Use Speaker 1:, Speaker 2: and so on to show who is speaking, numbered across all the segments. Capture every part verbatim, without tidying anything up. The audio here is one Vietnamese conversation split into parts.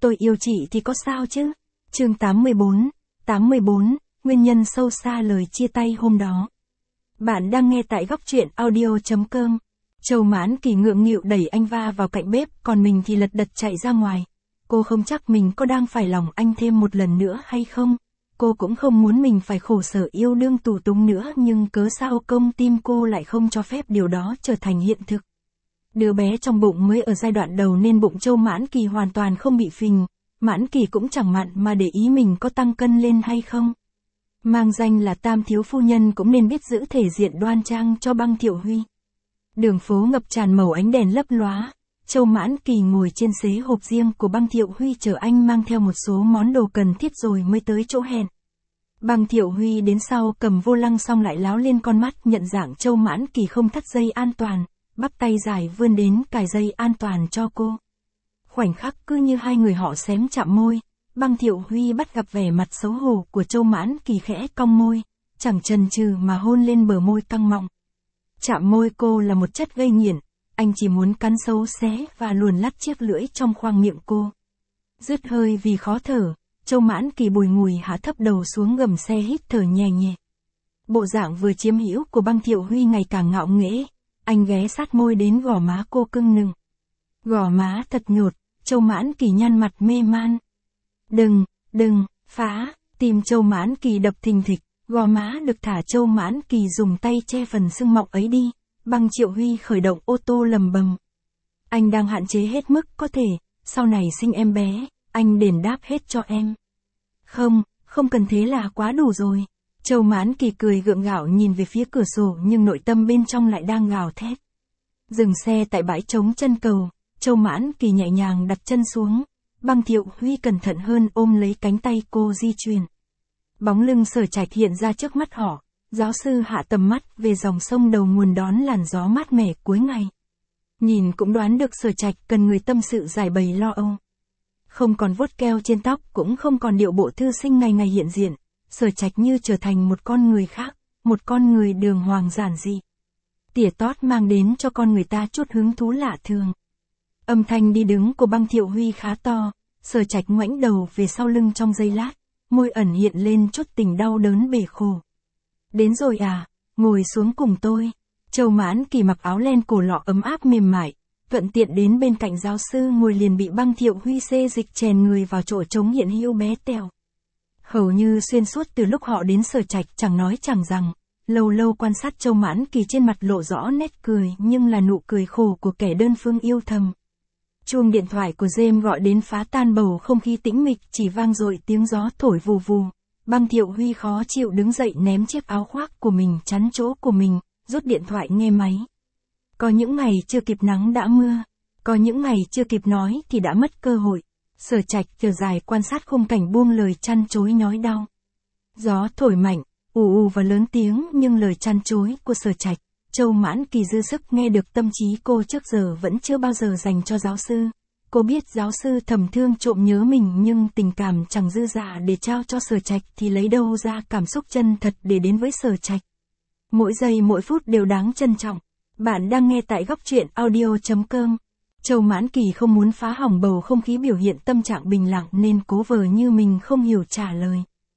Speaker 1: tôi yêu chị thì có sao chứ? Chương tám mươi bốn, tám mươi bốn, nguyên nhân sâu xa lời chia tay hôm đó. Bạn đang nghe tại góc truyện audio chấm com. Châu Mãn Kỳ ngượng nghịu đẩy anh Va vào cạnh bếp, còn mình thì lật đật chạy ra ngoài. Cô không chắc mình có đang phải lòng anh thêm một lần nữa hay không. Cô cũng không muốn mình phải khổ sở yêu đương tù túng nữa, nhưng cớ sao công tim cô lại không cho phép điều đó trở thành hiện thực. Đứa bé trong bụng mới ở giai đoạn đầu nên bụng Châu Mãn Kỳ hoàn toàn không bị phình. Mãn Kỳ cũng chẳng mặn mà để ý mình có tăng cân lên hay không. Mang danh là tam thiếu phu nhân cũng nên biết giữ thể diện đoan trang cho Băng Thiệu Huy. Đường phố ngập tràn màu ánh đèn lấp lóa. Châu Mãn Kỳ ngồi trên xế hộp riêng của Băng Thiệu Huy chờ anh mang theo một số món đồ cần thiết rồi mới tới chỗ hẹn. Băng Thiệu Huy đến sau cầm vô lăng xong lại láo lên con mắt, nhận dạng Châu Mãn Kỳ không thắt dây an toàn, bắp tay dài vươn đến cài dây an toàn cho cô. Khoảnh khắc cứ như hai người họ xém chạm môi, Băng Thiệu Huy bắt gặp vẻ mặt xấu hổ của Châu Mãn Kỳ, khẽ cong môi, chẳng chần chừ mà hôn lên bờ môi căng mọng. Chạm môi cô là một chất gây nghiện, anh chỉ muốn cắn xấu xé và luồn lắt chiếc lưỡi trong khoang miệng cô. Dứt hơi vì khó thở, Châu Mãn Kỳ bùi ngùi hạ thấp đầu xuống gầm xe hít thở nhẹ nhẹ. Bộ dạng vừa chiếm hữu của Băng Thiệu Huy ngày càng ngạo nghễ, anh ghé sát môi đến gò má cô cưng nựng. Gò má thật nhột, Châu Mãn Kỳ nhăn mặt mê man. Đừng, đừng, phá, tim Châu Mãn Kỳ đập thình thịch, gò má được thả Châu Mãn Kỳ dùng tay che phần sưng mọng ấy đi. Băng Thiệu Huy khởi động ô tô lầm bầm. Anh đang hạn chế hết mức có thể, sau này sinh em bé, anh đền đáp hết cho em. Không, không cần thế là quá đủ rồi. Châu Mãn Kỳ cười gượng gạo nhìn về phía cửa sổ nhưng nội tâm bên trong lại đang gào thét. Dừng xe tại bãi trống chân cầu, Châu Mãn Kỳ nhẹ nhàng đặt chân xuống. Băng Thiệu Huy cẩn thận hơn ôm lấy cánh tay cô di chuyển. Bóng lưng Sở Trạch hiện ra trước mắt họ. Giáo sư hạ tầm mắt về dòng sông đầu nguồn đón làn gió mát mẻ cuối ngày. Nhìn cũng đoán được Sở Trạch cần người tâm sự giải bày lo âu. Không còn vuốt keo trên tóc, cũng không còn điệu bộ thư sinh ngày ngày hiện diện. Sở Trạch như trở thành một con người khác, một con người đường hoàng giản dị. Tỉa tót mang đến cho con người ta chút hứng thú lạ thường. Âm thanh đi đứng của Băng Thiệu Huy khá to, Sở Trạch ngoảnh đầu về sau lưng trong giây lát, môi ẩn hiện lên chút tình đau đớn bể khổ. Đến rồi à, ngồi xuống cùng tôi. Châu Mãn Kỳ mặc áo len cổ lọ ấm áp mềm mại, thuận tiện đến bên cạnh giáo sư ngồi liền bị Băng Thiệu Huy xê dịch chèn người vào chỗ trống hiện hữu bé tẹo. Hầu như xuyên suốt từ lúc họ đến Sở Trạch chẳng nói chẳng rằng, lâu lâu quan sát Châu Mãn Kỳ trên mặt lộ rõ nét cười nhưng là nụ cười khổ của kẻ đơn phương yêu thầm. Chuông điện thoại của James gọi đến phá tan bầu không khí tĩnh mịch, chỉ vang dội tiếng gió thổi vù vù. Băng Thiệu Huy khó chịu đứng dậy ném chiếc áo khoác của mình chắn chỗ của mình, rút điện thoại nghe máy. Có những ngày chưa kịp nắng đã mưa, có những ngày chưa kịp nói thì đã mất cơ hội. Sở Trạch thở dài quan sát khung cảnh buông lời chăn chối nhói đau. Gió thổi mạnh, ù ù và lớn tiếng nhưng lời chăn chối của Sở Trạch, Châu Mãn Kỳ dư sức nghe được. Tâm trí cô trước giờ vẫn chưa bao giờ dành cho giáo sư. Cô biết giáo sư thầm thương trộm nhớ mình nhưng tình cảm chẳng dư dả để trao cho Sở Trạch thì lấy đâu ra cảm xúc chân thật để đến với Sở Trạch. Mỗi giây mỗi phút đều đáng trân trọng. Bạn đang nghe tại góc truyện audio chấm com. Châu Mãn Kỳ không muốn phá hỏng bầu không khí biểu hiện tâm trạng bình lặng nên cố vờ như mình không hiểu trả lời.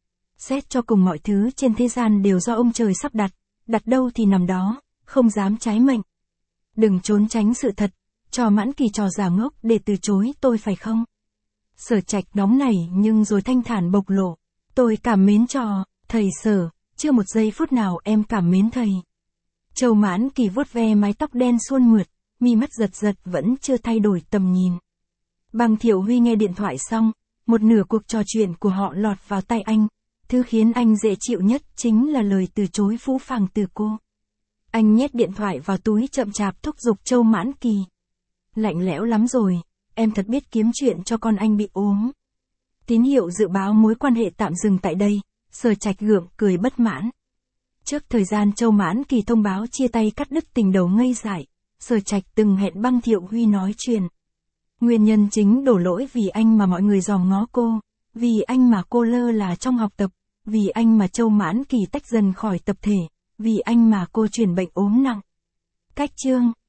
Speaker 1: Xét cho cùng mọi thứ trên thế gian đều do ông trời sắp đặt, đặt đâu thì nằm đó, không dám trái mệnh. Đừng trốn tránh sự thật. Cho Mãn Kỳ trò giả ngốc để từ chối tôi phải không? Sở Trạch nóng nảy nhưng rồi thanh thản bộc lộ. Tôi cảm mến trò, thầy Sở, chưa một giây phút nào em cảm mến thầy. Châu Mãn Kỳ vuốt ve mái tóc đen suôn mượt, mi mắt giật giật vẫn chưa thay đổi tầm nhìn. Băng Thiệu Huy nghe điện thoại xong, một nửa cuộc trò chuyện của họ lọt vào tay anh. Thứ khiến anh dễ chịu nhất chính là lời từ chối phũ phàng từ cô. Anh nhét điện thoại vào túi chậm chạp thúc giục Châu Mãn Kỳ. Lạnh lẽo lắm rồi, em thật biết kiếm chuyện cho con anh bị ốm. Tín hiệu dự báo mối quan hệ tạm dừng tại đây, Sở Trạch gượng cười bất mãn. Trước thời gian Châu Mãn Kỳ thông báo chia tay cắt đứt tình đầu ngây dại, Sở Trạch từng hẹn Băng Thiệu Huy nói chuyện. Nguyên nhân chính đổ lỗi vì anh mà mọi người dòm ngó cô, vì anh mà cô lơ là trong học tập, vì anh mà Châu Mãn Kỳ tách dần khỏi tập thể, vì anh mà cô chuyển bệnh ốm nặng. Cách chương